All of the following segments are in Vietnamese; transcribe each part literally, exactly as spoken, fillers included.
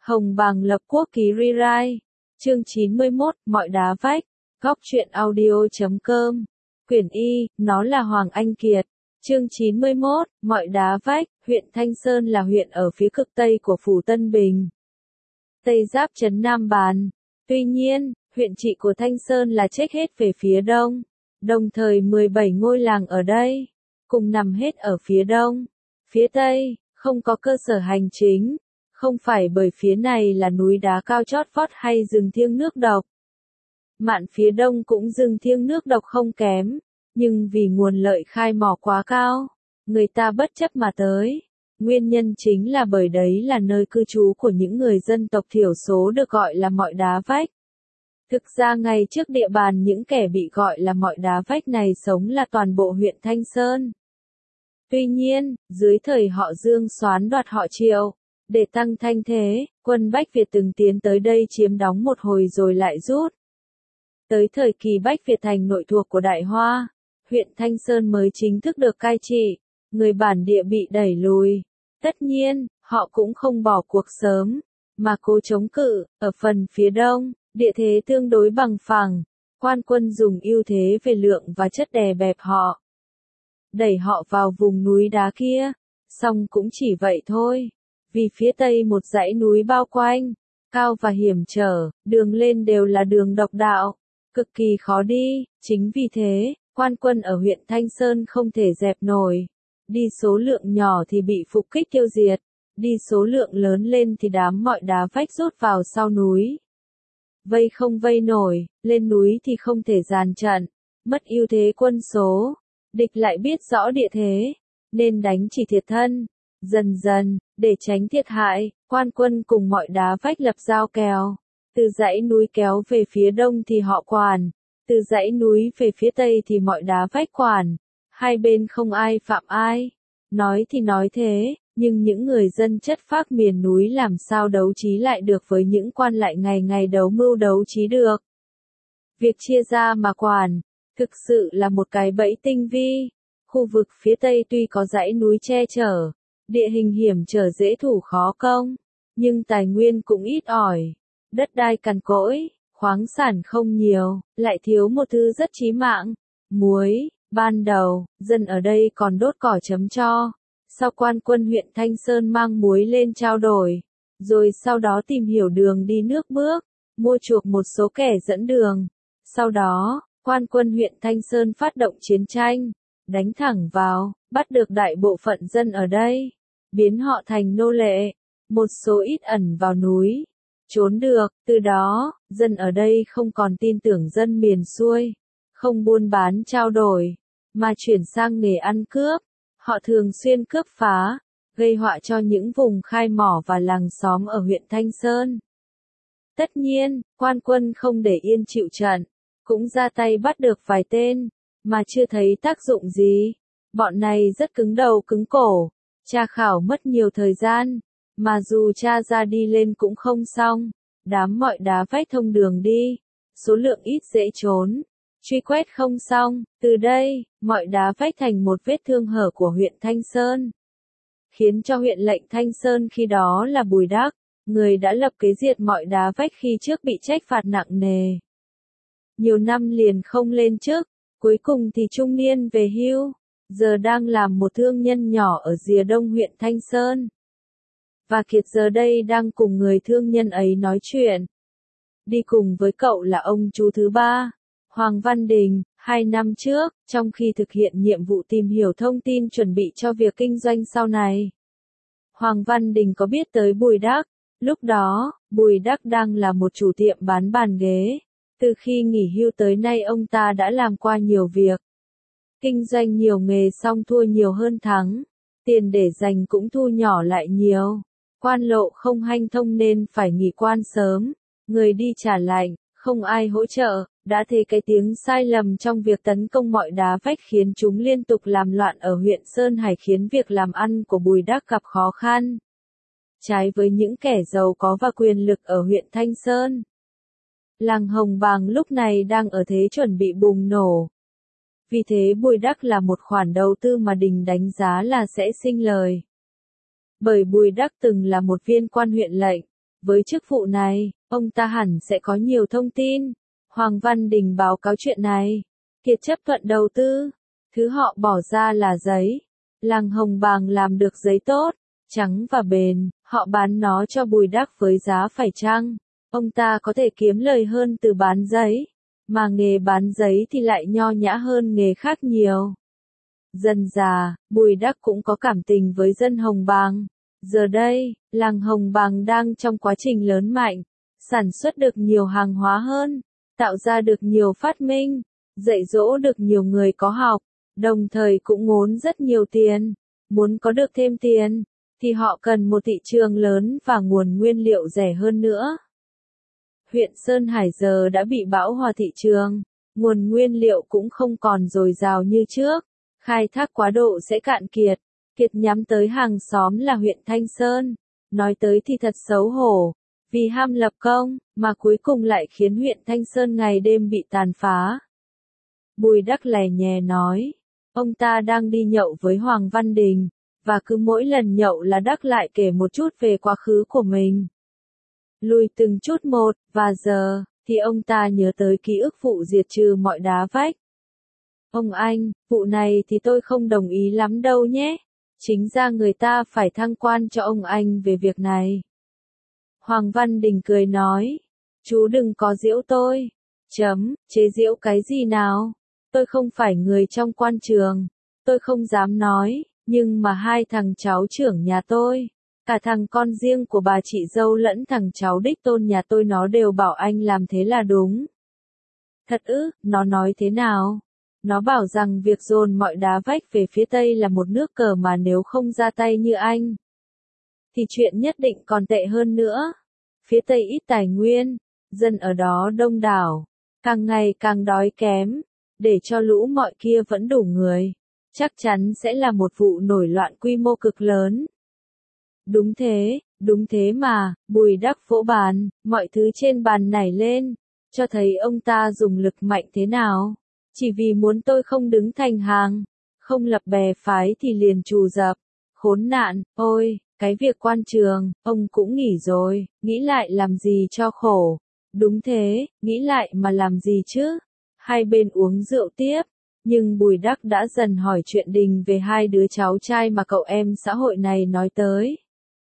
Hồng Bàng lập quốc ký rewrite. Chương chín mươi mốt, mọi đá vách. Góc truyện audio chấm com. Quyển Y, nó là Hoàng Anh Kiệt. Chương chín mươi mốt, mọi đá vách. Huyện Thanh Sơn là huyện ở phía cực tây của phủ Tân Bình, Tây giáp trấn Nam Bàn. Tuy nhiên, huyện trị của Thanh Sơn là chếch hết về phía đông. Đồng thời mười bảy ngôi làng ở đây, cùng nằm hết ở phía đông. Phía tây, không có cơ sở hành chính. Không phải bởi phía này là núi đá cao chót vót hay rừng thiêng nước độc. Mạn phía đông cũng rừng thiêng nước độc không kém, nhưng vì nguồn lợi khai mỏ quá cao, người ta bất chấp mà tới. Nguyên nhân chính là bởi đấy là nơi cư trú của những người dân tộc thiểu số được gọi là mọi đá vách. Thực ra ngay trước địa bàn những kẻ bị gọi là mọi đá vách này sống là toàn bộ huyện Thanh Sơn. Tuy nhiên, dưới thời họ Dương soán đoạt họ Triệu, để tăng thanh thế, quân Bách Việt từng tiến tới đây chiếm đóng một hồi rồi lại rút. Tới thời kỳ Bách Việt thành nội thuộc của Đại Hoa, huyện Thanh Sơn mới chính thức được cai trị, người bản địa bị đẩy lùi. Tất nhiên, họ cũng không bỏ cuộc sớm, mà cố chống cự. Ở phần phía đông, địa thế tương đối bằng phẳng, quan quân dùng ưu thế về lượng và chất đè bẹp họ, đẩy họ vào vùng núi đá kia. Song cũng chỉ vậy thôi, vì phía tây một dãy núi bao quanh, cao và hiểm trở, đường lên đều là đường độc đạo, cực kỳ khó đi. Chính vì thế, quan quân ở huyện Thanh Sơn không thể dẹp nổi. Đi số lượng nhỏ thì bị phục kích tiêu diệt, đi số lượng lớn lên thì đám mọi đá vách rút vào sau núi. Vây không vây nổi, lên núi thì không thể dàn trận, mất ưu thế quân số, địch lại biết rõ địa thế, nên đánh chỉ thiệt thân. Dần dần, để tránh thiệt hại, quan quân cùng mọi đá vách lập giao kèo. Từ dãy núi kéo về phía đông thì họ quản, từ dãy núi về phía tây thì mọi đá vách quản. Hai bên không ai phạm ai. Nói thì nói thế, nhưng những người dân chất phác miền núi làm sao đấu trí lại được với những quan lại ngày ngày đấu mưu đấu trí được. Việc chia ra mà quản, thực sự là một cái bẫy tinh vi. Khu vực phía tây tuy có dãy núi che chở, địa hình hiểm trở dễ thủ khó công, nhưng tài nguyên cũng ít ỏi, đất đai cằn cỗi, khoáng sản không nhiều, lại thiếu một thứ rất chí mạng, muối. Ban đầu, dân ở đây còn đốt cỏ chấm tro, sau quan quân huyện Thanh Sơn mang muối lên trao đổi, rồi sau đó tìm hiểu đường đi nước bước, mua chuộc một số kẻ dẫn đường. Sau đó, quan quân huyện Thanh Sơn phát động chiến tranh, đánh thẳng vào, bắt được đại bộ phận dân ở đây, biến họ thành nô lệ, một số ít ẩn vào núi, trốn được. Từ đó, dân ở đây không còn tin tưởng dân miền xuôi, không buôn bán trao đổi, mà chuyển sang nghề ăn cướp. Họ thường xuyên cướp phá, gây họa cho những vùng khai mỏ và làng xóm ở huyện Thanh Sơn. Tất nhiên, quan quân không để yên chịu trận, cũng ra tay bắt được vài tên, mà chưa thấy tác dụng gì. Bọn này rất cứng đầu cứng cổ, tra khảo mất nhiều thời gian, mà dù tra ra đi lên cũng không xong. Đám mọi đá vách thông đường đi, số lượng ít dễ trốn, truy quét không xong. Từ đây, mọi đá vách thành một vết thương hở của huyện Thanh Sơn, khiến cho huyện lệnh Thanh Sơn khi đó là Bùi Đắc, người đã lập kế diệt mọi đá vách khi trước bị trách phạt nặng nề. Nhiều năm liền không lên chức, cuối cùng thì trung niên về hưu, giờ đang làm một thương nhân nhỏ ở rìa đông huyện Thanh Sơn. Và Kiệt giờ đây đang cùng người thương nhân ấy nói chuyện. Đi cùng với cậu là ông chú thứ ba, Hoàng Văn Đình. Hai năm trước, trong khi thực hiện nhiệm vụ tìm hiểu thông tin chuẩn bị cho việc kinh doanh sau này, Hoàng Văn Đình có biết tới Bùi Đắc. Lúc đó, Bùi Đắc đang là một chủ tiệm bán bàn ghế. Từ khi nghỉ hưu tới nay ông ta đã làm qua nhiều việc, kinh doanh nhiều nghề xong thua nhiều hơn thắng, tiền để dành cũng thu nhỏ lại nhiều. Quan lộ không hanh thông nên phải nghỉ quan sớm, người đi trả lạnh, không ai hỗ trợ. Đã thế cái tiếng sai lầm trong việc tấn công mọi đá vách khiến chúng liên tục làm loạn ở huyện Sơn Hải, khiến việc làm ăn của Bùi Đắc gặp khó khăn. Trái với những kẻ giàu có và quyền lực ở huyện Thanh Sơn, làng Hồng Bàng lúc này đang ở thế chuẩn bị bùng nổ. Vì thế Bùi Đắc là một khoản đầu tư mà Đình đánh giá là sẽ sinh lời. Bởi Bùi Đắc từng là một viên quan huyện lệnh, Với chức vụ này, ông ta hẳn sẽ có nhiều thông tin. Hoàng Văn Đình báo cáo chuyện này. Kiệt chấp thuận đầu tư. Thứ họ bỏ ra là giấy. Làng Hồng Bàng làm được giấy tốt, trắng và bền, họ bán nó cho Bùi Đắc với giá phải chăng. Ông ta có thể kiếm lời hơn từ bán giấy, mà nghề bán giấy thì lại nho nhã hơn nghề khác nhiều. Dần dà, Bùi Đắc cũng có cảm tình với dân Hồng Bàng. Giờ đây, làng Hồng Bàng đang trong quá trình lớn mạnh, sản xuất được nhiều hàng hóa hơn, tạo ra được nhiều phát minh, dạy dỗ được nhiều người có học, đồng thời cũng ngốn rất nhiều tiền. Muốn có được thêm tiền, thì họ cần một thị trường lớn và nguồn nguyên liệu rẻ hơn nữa. Huyện Sơn Hải giờ đã bị bão hòa thị trường, nguồn nguyên liệu cũng không còn dồi dào như trước, khai thác quá độ sẽ cạn kiệt. Kiệt nhắm tới hàng xóm là huyện Thanh Sơn, nói tới thì thật xấu hổ, vì ham lập công, mà cuối cùng lại khiến huyện Thanh Sơn ngày đêm bị tàn phá. Bùi Đắc lè nhè nói, ông ta đang đi nhậu với Hoàng Văn Đình, và cứ mỗi lần nhậu là Đắc lại kể một chút về quá khứ của mình. Lùi từng chút một, và giờ, thì ông ta nhớ tới ký ức vụ diệt trừ mọi đá vách. Ông anh, vụ này thì tôi không đồng ý lắm đâu nhé. Chính ra người ta phải thăng quan cho ông anh về việc này. Hoàng Văn Đình cười nói, chú đừng có giễu tôi. Chấm, chế giễu cái gì nào? Tôi không phải người trong quan trường. Tôi không dám nói, nhưng mà hai thằng cháu trưởng nhà tôi, cả thằng con riêng của bà chị dâu lẫn thằng cháu đích tôn nhà tôi nó đều bảo anh làm thế là đúng. Thật ư, nó nói thế nào? Nó bảo rằng việc dồn mọi đá vách về phía Tây là một nước cờ mà nếu không ra tay như anh, thì chuyện nhất định còn tệ hơn nữa. Phía Tây ít tài nguyên, dân ở đó đông đảo, càng ngày càng đói kém, để cho lũ mọi kia vẫn đủ người, chắc chắn sẽ là một vụ nổi loạn quy mô cực lớn. Đúng thế, đúng thế mà, Bùi Đắc vỗ bàn, mọi thứ trên bàn nảy lên, cho thấy ông ta dùng lực mạnh thế nào. Chỉ vì muốn tôi không đứng thành hàng, không lập bè phái thì liền trù dập. Khốn nạn, ôi, cái việc quan trường, ông cũng nghỉ rồi, nghĩ lại làm gì cho khổ. Đúng thế, nghĩ lại mà làm gì chứ. Hai bên uống rượu tiếp, nhưng Bùi Đắc đã dần hỏi chuyện Đình về hai đứa cháu trai mà cậu em xã hội này nói tới.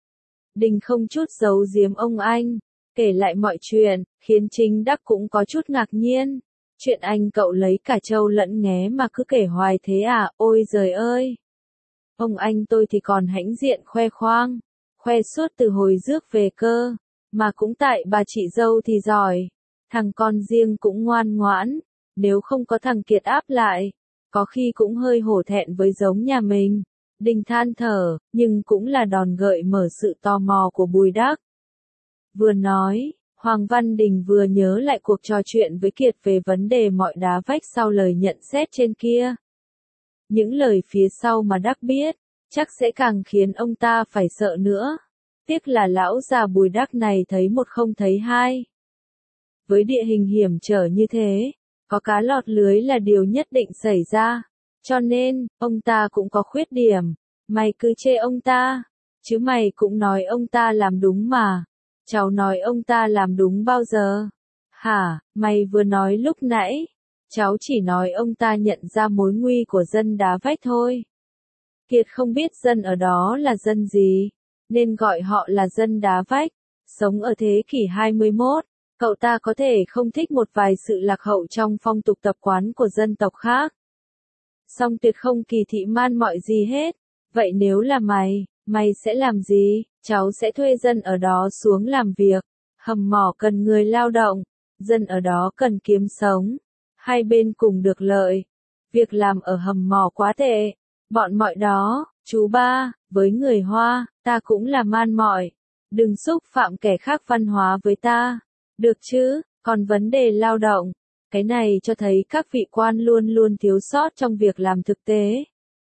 Đình không chút giấu giếm ông anh, kể lại mọi chuyện, khiến chính Đắc cũng có chút ngạc nhiên. Chuyện anh cậu lấy cả trâu lẫn nghé mà cứ kể hoài thế à, ôi giời ơi. Ông anh tôi thì còn hãnh diện khoe khoang, khoe suốt từ hồi rước về cơ, mà cũng tại bà chị dâu thì giỏi, thằng con riêng cũng ngoan ngoãn, nếu không có thằng Kiệt áp lại, có khi cũng hơi hổ thẹn với giống nhà mình. Đình than thở, nhưng cũng là đòn gợi mở sự tò mò của Bùi Đắc. Vừa nói, Hoàng Văn Đình vừa nhớ lại cuộc trò chuyện với Kiệt về vấn đề mọi đá vách sau lời nhận xét trên kia. Những lời phía sau mà Đắc biết, chắc sẽ càng khiến ông ta phải sợ nữa. Tiếc là lão già Bùi Đắc này thấy một không thấy hai. Với địa hình hiểm trở như thế, có cá lọt lưới là điều nhất định xảy ra. Cho nên, ông ta cũng có khuyết điểm. Mày cứ chê ông ta, chứ mày cũng nói ông ta làm đúng mà. Cháu nói ông ta làm đúng bao giờ? Hả, mày vừa nói lúc nãy. Cháu chỉ nói ông ta nhận ra mối nguy của dân đá vách thôi. Kiệt không biết dân ở đó là dân gì, nên gọi họ là dân đá vách. Sống ở thế kỷ hai mươi mốt, cậu ta có thể không thích một vài sự lạc hậu trong phong tục tập quán của dân tộc khác. Song tuyệt không kỳ thị man mọi gì hết. Vậy nếu là mày, mày sẽ làm gì? Cháu sẽ thuê dân ở đó xuống làm việc. Hầm mỏ cần người lao động, dân ở đó cần kiếm sống. Hai bên cùng được lợi. Việc làm ở hầm mỏ quá tệ. Bọn mọi đó, chú ba, với người Hoa, ta cũng là man mỏi. Đừng xúc phạm kẻ khác văn hóa với ta. Được chứ, còn vấn đề lao động. Cái này cho thấy các vị quan luôn luôn thiếu sót trong việc làm thực tế.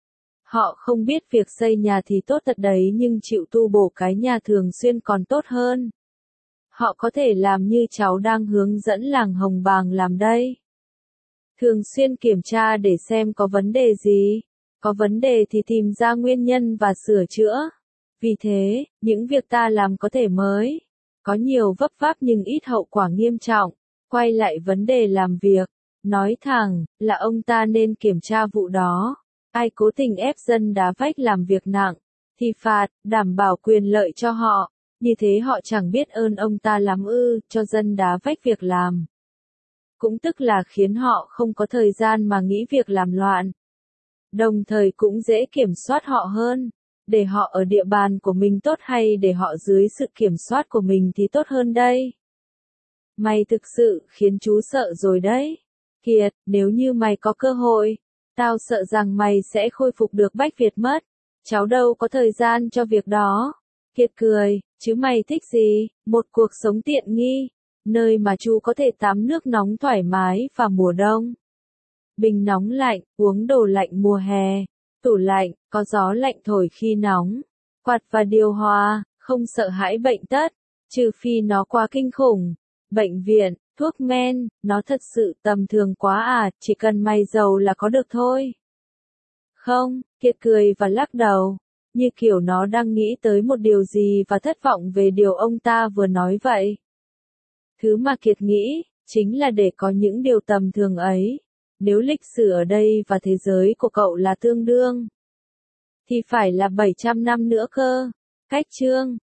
Họ không biết việc xây nhà thì tốt thật đấy nhưng chịu tu bổ cái nhà thường xuyên còn tốt hơn. Họ có thể làm như cháu đang hướng dẫn làng Hồng Bàng làm đây. Thường xuyên kiểm tra để xem có vấn đề gì. Có vấn đề thì tìm ra nguyên nhân và sửa chữa. Vì thế, những việc ta làm có thể mới, có nhiều vấp váp nhưng ít hậu quả nghiêm trọng. Quay lại vấn đề làm việc, nói thẳng, là ông ta nên kiểm tra vụ đó. Ai cố tình ép dân đá vách làm việc nặng, thì phạt, đảm bảo quyền lợi cho họ. Như thế họ chẳng biết ơn ông ta lắm ư, cho dân đá vách việc làm. Cũng tức là khiến họ không có thời gian mà nghĩ việc làm loạn. Đồng thời cũng dễ kiểm soát họ hơn. Để họ ở địa bàn của mình tốt hay để họ dưới sự kiểm soát của mình thì tốt hơn đây? Mày thực sự khiến chú sợ rồi đấy. Kiệt, nếu như mày có cơ hội, tao sợ rằng mày sẽ khôi phục được Bách Việt mất. Cháu đâu có thời gian cho việc đó. Kiệt cười, chứ mày thích gì? Một cuộc sống tiện nghi, nơi mà chú có thể tắm nước nóng thoải mái vào mùa đông. Bình nóng lạnh, uống đồ lạnh mùa hè. Tủ lạnh, có gió lạnh thổi khi nóng. Quạt và điều hòa, không sợ hãi bệnh tật, trừ phi nó quá kinh khủng. Bệnh viện, thuốc men, nó thật sự tầm thường quá à, chỉ cần mày giàu là có được thôi. Không, Kiệt cười và lắc đầu, như kiểu nó đang nghĩ tới một điều gì và thất vọng về điều ông ta vừa nói vậy. Thứ mà Kiệt nghĩ, chính là để có những điều tầm thường ấy. Nếu lịch sử ở đây và thế giới của cậu là tương đương, thì phải là bảy trăm năm nữa cơ. Cách chương